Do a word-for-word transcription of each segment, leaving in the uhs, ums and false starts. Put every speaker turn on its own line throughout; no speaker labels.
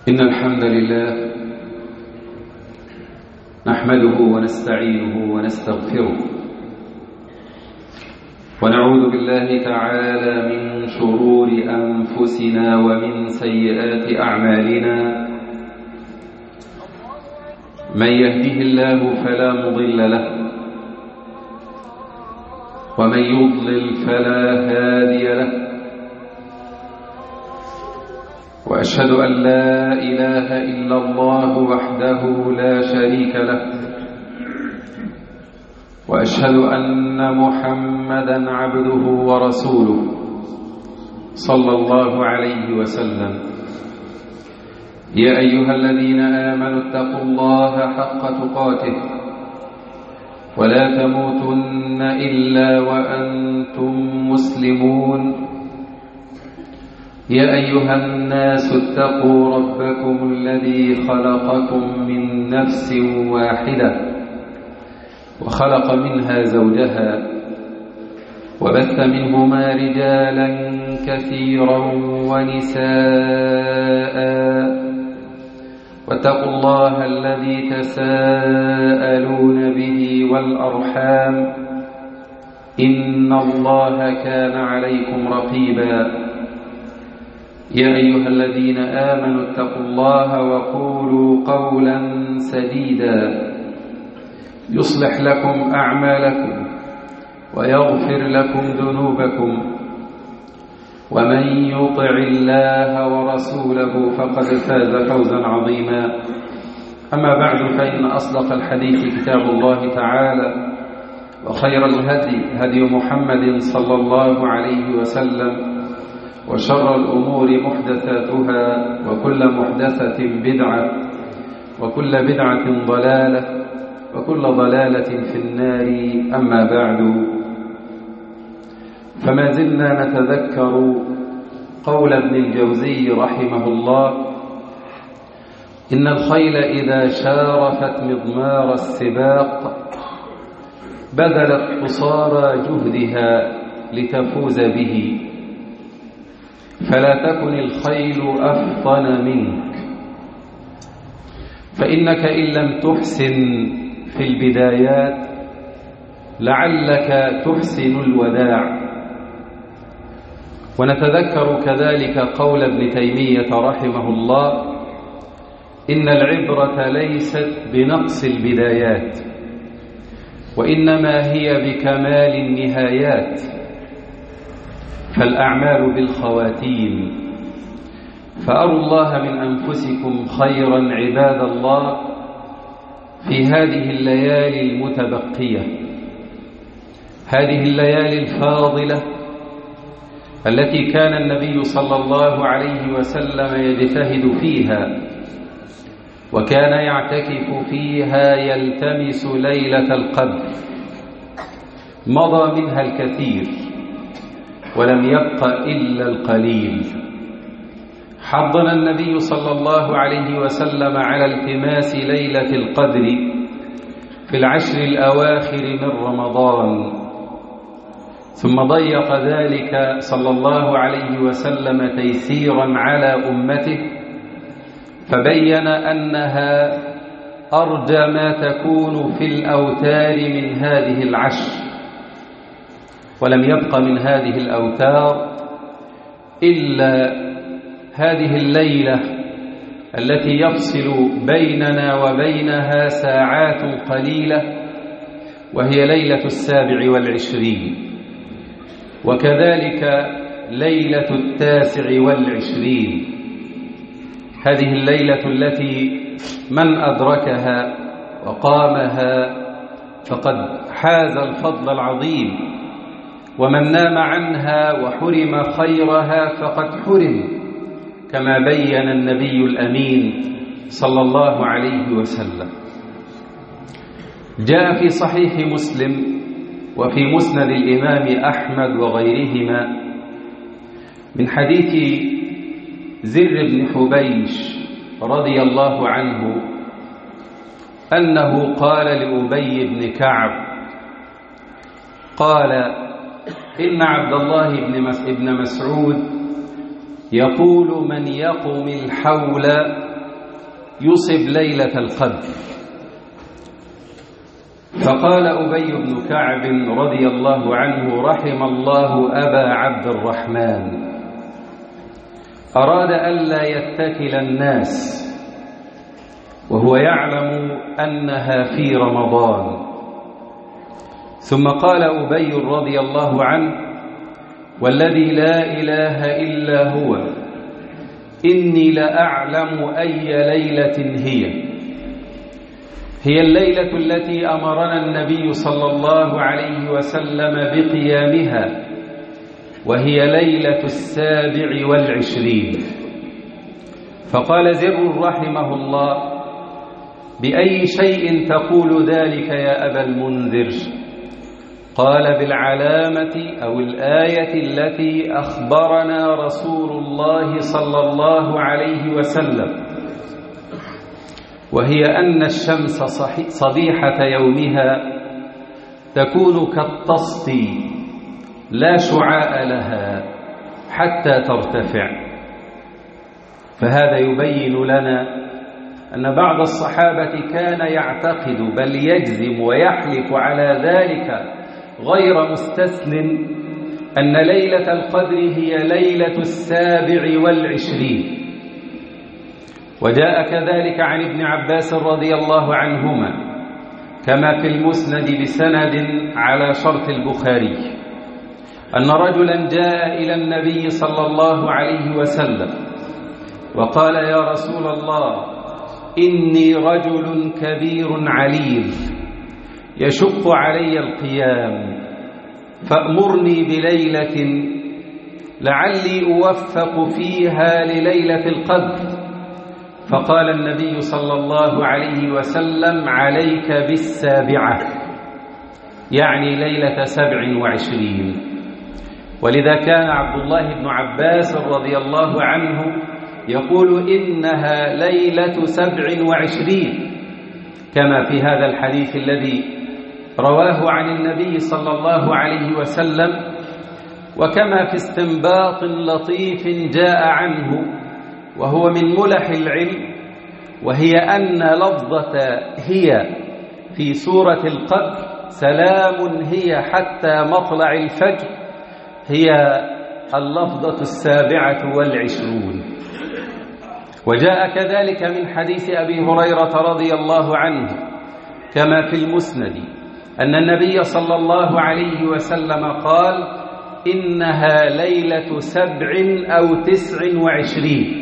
إن الحمد لله نحمده ونستعينه ونستغفره ونعوذ بالله تعالى من شرور أنفسنا ومن سيئات أعمالنا. من يهده الله فلا مضل له ومن يضلل فلا هادي له، وأشهد أن لا إله إلا الله وحده لا شريك له، وأشهد أن محمدا عبده ورسوله صلى الله عليه وسلم. يا أيها الذين آمنوا اتقوا الله حق تقاته ولا تموتن إلا وأنتم مسلمون. يا أيها الناس اتقوا ربكم الذي خلقكم من نفس واحدة وخلق منها زوجها وبث منهما رجالا كثيرا ونساء، واتقوا الله الذي تساءلون به والأرحام إن الله كان عليكم رقيبا. يا أيها الذين آمنوا اتقوا الله وقولوا قولا سديدا يصلح لكم أعمالكم ويغفر لكم ذنوبكم، ومن يطع الله ورسوله فقد فاز فوزا عظيما. أما بعد، فإن أصدق الحديث كتاب الله تعالى، وخير الهدي هدي محمد صلى الله عليه وسلم، وشر الأمور محدثاتها، وكل محدثة بدعة، وكل بدعة ضلالة، وكل ضلالة في النار. أما بعد، فما زلنا نتذكر قول ابن الجوزي رحمه الله: إن الخيل إذا شارفت مضمار السباق بذلت قصارى جهدها لتفوز به، فلا تكن الخيل أفطن منك، فإنك إن لم تحسن في البدايات لعلك تحسن الوداع. ونتذكر كذلك قول ابن تيمية رحمه الله: إن العبرة ليست بنقص البدايات، وإنما هي بكمال النهايات، فالأعمال بالخواتيم. فأروا الله من أنفسكم خيرا عباد الله في هذه الليالي المتبقية، هذه الليالي الفاضلة التي كان النبي صلى الله عليه وسلم يجتهد فيها، وكان يعتكف فيها يلتمس ليلة القدر. مضى منها الكثير ولم يبق إلا القليل. حضنا النبي صلى الله عليه وسلم على التماس ليلة القدر في العشر الأواخر من رمضان، ثم ضيق ذلك صلى الله عليه وسلم تيسيرا على أمته، فبين أنها أرجى ما تكون في الأوتار من هذه العشر، ولم يبق من هذه الأوتار إلا هذه الليلة التي يفصل بيننا وبينها ساعات قليلة، وهي ليلة السابع والعشرين، وكذلك ليلة التاسع والعشرين. هذه الليلة التي من أدركها وقامها فقد حاز الفضل العظيم، ومن نام عنها وحرم خيرها فقد حرم، كما بين النبي الأمين صلى الله عليه وسلم. جاء في صحيح مسلم وفي مسند الإمام أحمد وغيرهما من حديث زر بن حبيش رضي الله عنه أنه قال لأبي بن كعب: قال: إن عبد الله بن مسعود يقول: من يقم الحول يصب ليلة القدر. فقال أبي بن كعب رضي الله عنه: رحم الله أبا عبد الرحمن، أراد ألا يتكل الناس وهو يعلم أنها في رمضان. ثم قال أبي رضي الله عنه: والذي لا إله إلا هو إني لأعلم أي ليلة هي هي الليلة التي أمرنا النبي صلى الله عليه وسلم بقيامها، وهي ليلة السابع والعشرين. فقال زر رحمه الله: بأي شيء تقول ذلك يا أبا المنذر؟ قال: بالعلامة أو الآية التي أخبرنا رسول الله صلى الله عليه وسلم، وهي أن الشمس صبيحة يومها تكون كالطست لا شعاع لها حتى ترتفع. فهذا يبين لنا أن بعض الصحابة كان يعتقد بل يجزم ويحلف على ذلك غير مستسلم أن ليلة القدر هي ليلة السابع والعشرين. وجاء كذلك عن ابن عباس رضي الله عنهما كما في المسند بسند على شرط البخاري أن رجلا جاء إلى النبي صلى الله عليه وسلم وقال: يا رسول الله، إني رجل كبير عليل يشق علي القيام، فأمرني بليلة لعلي أوفق فيها لليلة القدر. فقال النبي صلى الله عليه وسلم: عليك بالسابعة، يعني ليلة سبع وعشرين. ولذا كان عبد الله بن عباس رضي الله عنه يقول: إنها ليلة سبع وعشرين، كما في هذا الحديث الذي رواه عن النبي صلى الله عليه وسلم، وكما في استنباط لطيف جاء عنه وهو من ملح العلم، وهي أن لفظة هي في سورة القدر سلام هي حتى مطلع الفجر هي اللفظة السابعة والعشرون. وجاء كذلك من حديث أبي هريرة رضي الله عنه كما في المسند أن النبي صلى الله عليه وسلم قال: إنها ليلة سبع أو تسع وعشرين.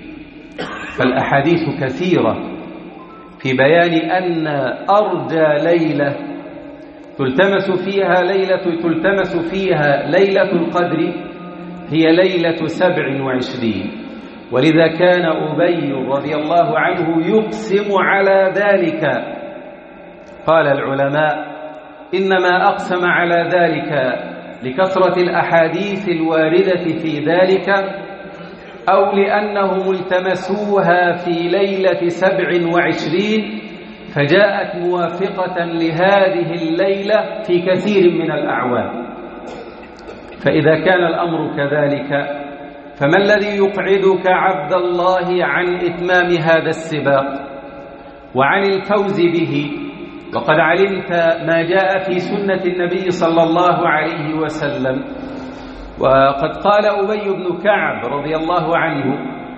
فالأحاديث كثيرة في بيان أن أرجى ليلة تلتمس فيها ليلة تلتمس فيها ليلة القدر هي ليلة سبع وعشرين. ولذا كان أبي رضي الله عنه يقسم على ذلك. قال العلماء: إنما أقسم على ذلك لكثرة الأحاديث الواردة في ذلك، أو لأنهم التمسوها في ليلة سبع وعشرين فجاءت موافقة لهذه الليلة في كثير من الأعوام. فإذا كان الأمر كذلك فما الذي يقعدك عبد الله عن إتمام هذا السباق وعن الفوز به، وقد علمت ما جاء في سنة النبي صلى الله عليه وسلم؟ وقد قال أبي بن كعب رضي الله عنه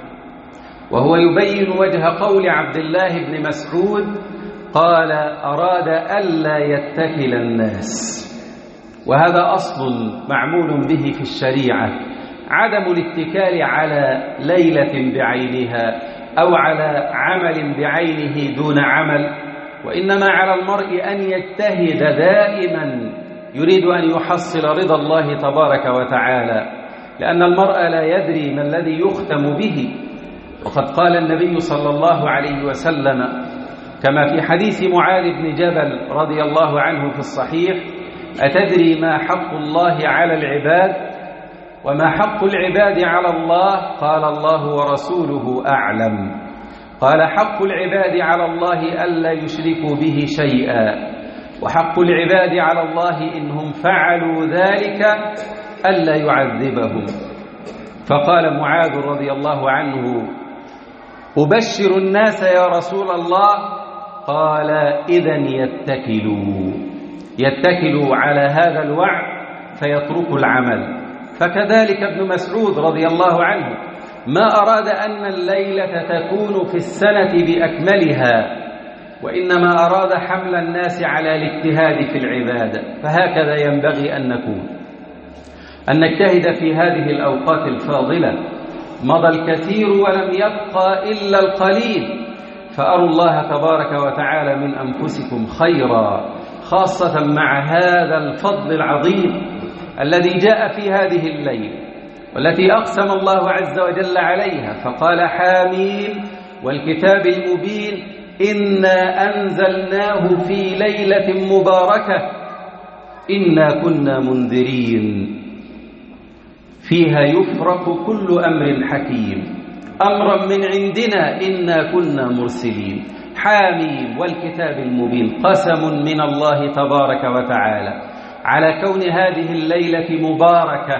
وهو يبين وجه قول عبد الله بن مسعود، قال: أراد ألا يتكل الناس. وهذا أصل معمول به في الشريعة، عدم الاتكال على ليلة بعينها أو على عمل بعينه دون عمل، وإنما على المرء أن يجتهد دائما يريد أن يحصل رضا الله تبارك وتعالى، لأن المرء لا يدري ما الذي يختم به. وقد قال النبي صلى الله عليه وسلم كما في حديث معاذ بن جبل رضي الله عنه في الصحيح: أتدري ما حق الله على العباد وما حق العباد على الله؟ قال: الله ورسوله أعلم. قال: حق العباد على الله ألا يشركوا به شيئا، وحق العباد على الله إنهم فعلوا ذلك ألا يعذبهم. فقال معاذ رضي الله عنه: أبشر الناس يا رسول الله؟ قال إذن يتكلوا يتكلوا على هذا الوعد فيتركوا العمل. فكذلك ابن مسعود رضي الله عنه ما أراد أن الليلة تكون في السنة بأكملها، وإنما أراد حمل الناس على الاجتهاد في العبادة. فهكذا ينبغي أن نكون، أن نجتهد في هذه الأوقات الفاضلة. مضى الكثير ولم يبقى إلا القليل، فأروا الله تبارك وتعالى من أنفسكم خيرا، خاصة مع هذا الفضل العظيم الذي جاء في هذه الليلة والتي أقسم الله عز وجل عليها فقال: حاميم والكتاب المبين إنا أنزلناه في ليلة مباركة إنا كنا منذرين فيها يفرق كل أمر حكيم أمرا من عندنا إنا كنا مرسلين. حاميم والكتاب المبين، قسم من الله تبارك وتعالى على كون هذه الليلة مباركة،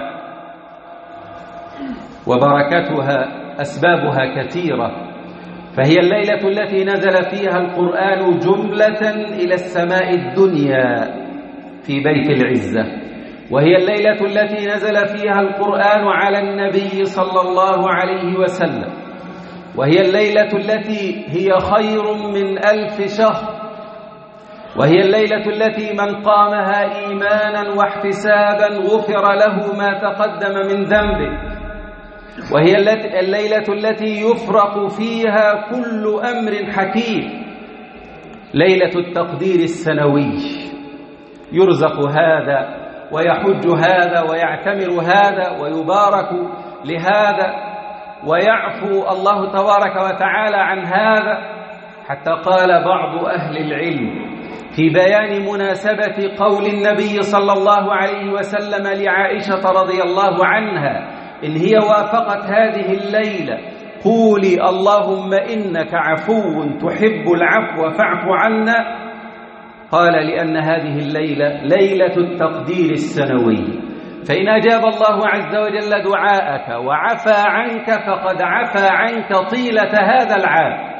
وبركتها أسبابها كثيرة. فهي الليلة التي نزل فيها القرآن جملة إلى السماء الدنيا في بيت العزة، وهي الليلة التي نزل فيها القرآن على النبي صلى الله عليه وسلم، وهي الليلة التي هي خير من ألف شهر، وهي الليلة التي من قامها إيمانا واحتسابا غفر له ما تقدم من ذنبه، وهي الليلة التي يفرق فيها كل أمر حكيم، ليلة التقدير السنوي، يرزق هذا ويحج هذا ويعتمر هذا ويبارك لهذا ويعفو الله تبارك وتعالى عن هذا. حتى قال بعض أهل العلم في بيان مناسبة قول النبي صلى الله عليه وسلم لعائشة رضي الله عنها: إن هي وافقت هذه الليلة قولي اللهم إنك عفو تحب العفو فاعف عنا. قال: لأن هذه الليلة ليلة التقدير السنوي، فإن أجاب الله عز وجل دعاءك وعفى عنك فقد عفى عنك طيلة هذا العام.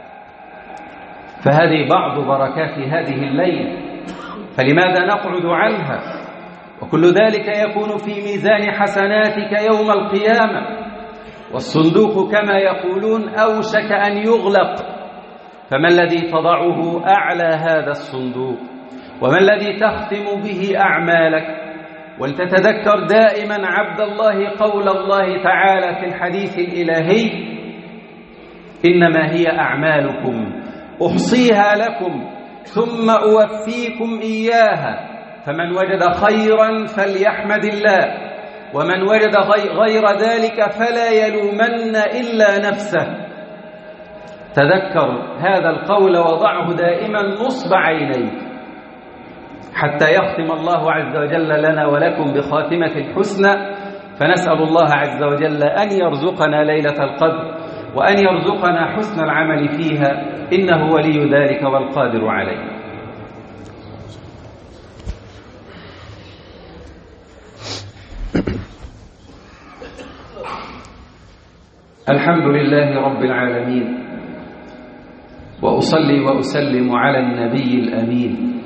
فهذه بعض بركات هذه الليلة، فلماذا نقعد عنها؟ وكل ذلك يكون في ميزان حسناتك يوم القيامة، والصندوق كما يقولون أوشك أن يغلق، فما الذي تضعه أعلى هذا الصندوق؟ وما الذي تختم به أعمالك؟ ولتتذكر دائما عبد الله قول الله تعالى في الحديث الإلهي: إنما هي أعمالكم أحصيها لكم ثم أوفيكم إياها، فمن وجد خيرا فليحمد الله، ومن وجد غير ذلك فلا يلومن إلا نفسه. تذكر هذا القول وضعه دائما نصب عينيك حتى يختم الله عز وجل لنا ولكم بخاتمة الحسنى. فنسأل الله عز وجل أن يرزقنا ليلة القدر وأن يرزقنا حسن العمل فيها، إنه ولي ذلك والقادر عليه. الحمد لله رب العالمين، وأصلي وأسلم على النبي الأمين.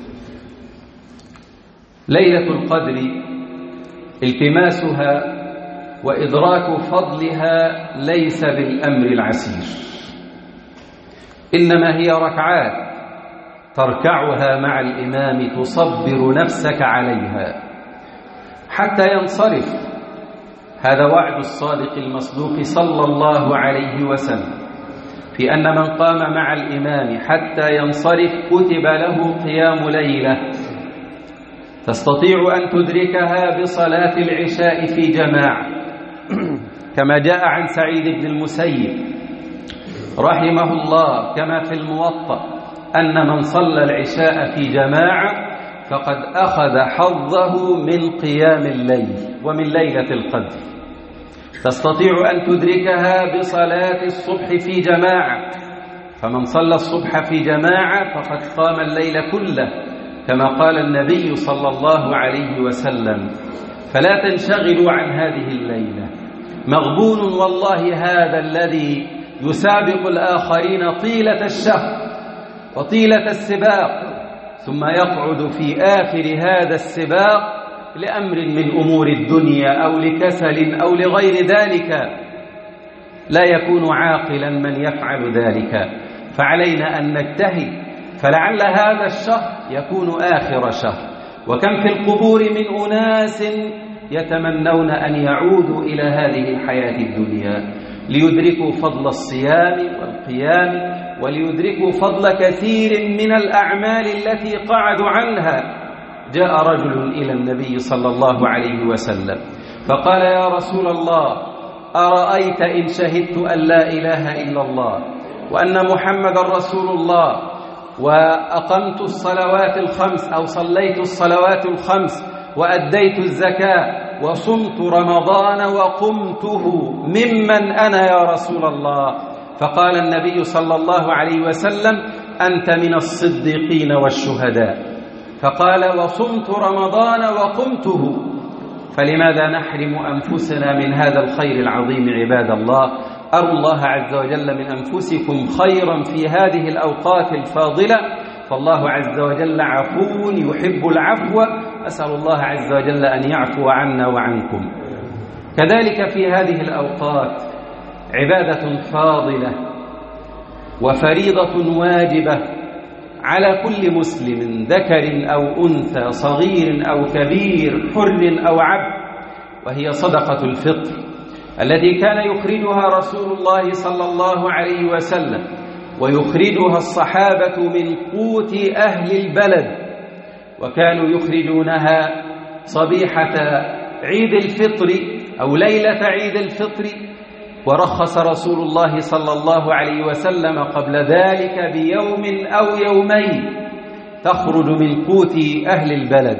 ليلة القدر التماسها وإدراك فضلها ليس بالأمر العسير، إنما هي ركعات تركعها مع الإمام تصبر نفسك عليها حتى ينصرف. هذا وعد الصادق المصدوق صلى الله عليه وسلم في أن من قام مع الإمام حتى ينصرف كتب له قيام ليلة تستطيع أن تدركها بصلاة العشاء في جماعة، كما جاء عن سعيد بن المسيب رحمه الله كما في الموطأ أن من صلى العشاء في جماعة فقد أخذ حظه من قيام الليل ومن ليلة القدر. تستطيع أن تدركها بصلاة الصبح في جماعة، فمن صلى الصبح في جماعة فقد قام الليل كله كما قال النبي صلى الله عليه وسلم. فلا تنشغلوا عن هذه الليلة، مغبون والله هذا الذي يسابق الآخرين طيلة الشهر وطيلة السباق، ثم يقعد في آخر هذا السباق لأمر من أمور الدنيا أو لكسل أو لغير ذلك، لا يكون عاقلا من يفعل ذلك. فعلينا أن نجتهد، فلعل هذا الشهر يكون آخر شهر. وكم في القبور من أناس يتمنون أن يعودوا إلى هذه الحياة الدنيا ليدركوا فضل الصيام والقيام، وليدركوا فضل كثير من الأعمال التي قعدوا عنها. جاء رجل إلى النبي صلى الله عليه وسلم فقال: يا رسول الله، أرأيت إن شهدت أن لا إله إلا الله وأن محمد رسول الله، وأقمت الصلوات الخمس أو صليت الصلوات الخمس وأديت الزكاة وصمت رمضان وقمته، ممن أنا يا رسول الله؟ فقال النبي صلى الله عليه وسلم: أنت من الصديقين والشهداء. فقال: وصمت رمضان وقمته. فلماذا نحرم أنفسنا من هذا الخير العظيم عباد الله؟ أروا الله عز وجل من أنفسكم خيرا في هذه الأوقات الفاضلة، فالله عز وجل عفو يحب العفو، أسأل الله عز وجل أن يعفو عنا وعنكم. كذلك في هذه الأوقات عبادة فاضلة وفريضة واجبة على كل مسلم ذكر أو أنثى، صغير أو كبير، حر أو عبد، وهي صدقة الفطر التي كان يخرجها رسول الله صلى الله عليه وسلم ويخرجها الصحابة من قوت أهل البلد، وكانوا يخرجونها صبيحة عيد الفطر أو ليلة عيد الفطر. ورخص رسول الله صلى الله عليه وسلم قبل ذلك بيوم أو يومين تخرج من قوت أهل البلد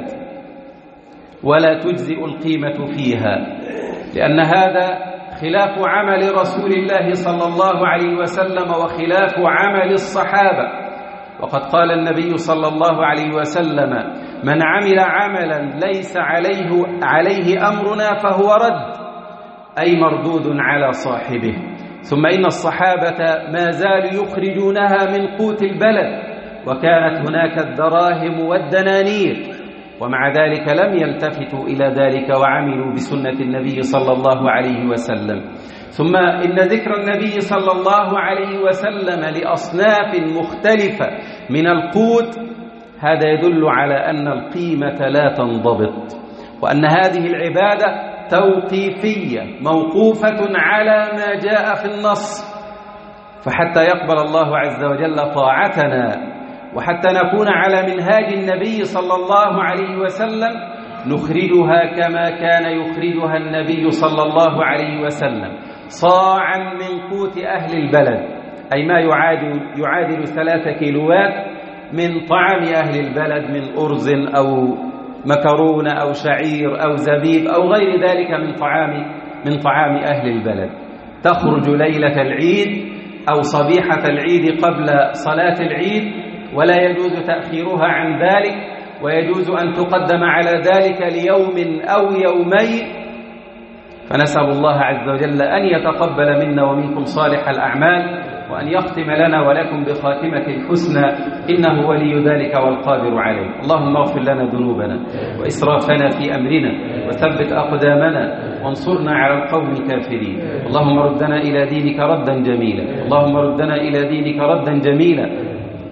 ولا تجزئ القيمة فيها، لأن هذا خلاف عمل رسول الله صلى الله عليه وسلم وخلاف عمل الصحابة. وقد قال النبي صلى الله عليه وسلم: من عمل عملا ليس عليه, عليه أمرنا فهو رد، أي مردود على صاحبه. ثم إن الصحابة ما زالوا يخرجونها من قوت البلد، وكانت هناك الدراهم والدنانير، ومع ذلك لم يلتفتوا إلى ذلك وعملوا بسنة النبي صلى الله عليه وسلم. ثم إن ذكر النبي صلى الله عليه وسلم لأصناف مختلفة من القوت هذا يدل على أن القيمة لا تنضبط، وأن هذه العبادة توقيفية موقوفة على ما جاء في النص. فحتى يقبل الله عز وجل طاعتنا وحتى نكون على منهاج النبي صلى الله عليه وسلم نخرجها كما كان يخرجها النبي صلى الله عليه وسلم، صاعا من قوت أهل البلد، أي ما يعادل, يعادل ثلاثة كيلوات من طعام أهل البلد، من أرز أو مكرونة أو شعير أو زبيب أو غير ذلك من طعام من طعام أهل البلد. تخرج ليلة العيد أو صبيحة العيد قبل صلاة العيد، ولا يجوز تأخيرها عن ذلك، ويجوز أن تقدم على ذلك ليوم أو يومين. فنسأل الله عز وجل أن يتقبل منا ومنكم صالح الأعمال، وأن يختم لنا ولكم بخاتمة الحسنى، إنه ولي ذلك والقادر عليه. اللهم اغفر لنا ذنوبنا وإسرافنا في أمرنا، وثبت أقدامنا، وانصرنا على القوم الكافرين. اللهم ردنا إلى دينك ردا جميلا، اللهم ردنا إلى دينك ردا جميلا.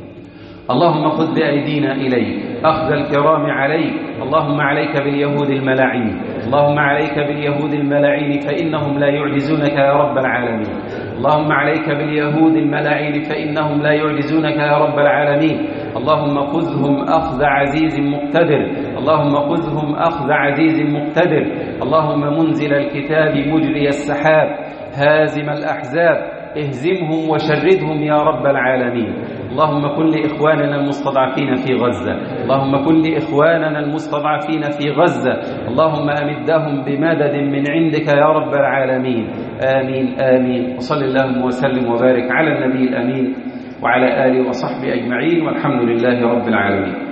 اللهم خذ بأيدينا إليك أخذ الكرام عليك. اللهم عليك باليهود الملاعين، اللهم عليك باليهود الملاعين فإنهم لا يعجزونك يا رب العالمين. اللهم عليك باليهود الملاعين فإنهم لا يعجزونك يا رب العالمين. اللهم خذهم أخذ عزيز مقتدر، اللهم خذهم أخذ عزيز مقتدر. اللهم منزل الكتاب مجري السحاب هازم الأحزاب اهزمهم وشردهم يا رب العالمين. اللهم كن لإخواننا المستضعفين في غزة، اللهم كن لإخواننا المستضعفين في غزة، اللهم أمدهم بمدد من عندك يا رب العالمين. آمين آمين. وصل اللهم وسلم وبارك على النبي الأمين وعلى آله وصحبه أجمعين، والحمد لله رب العالمين.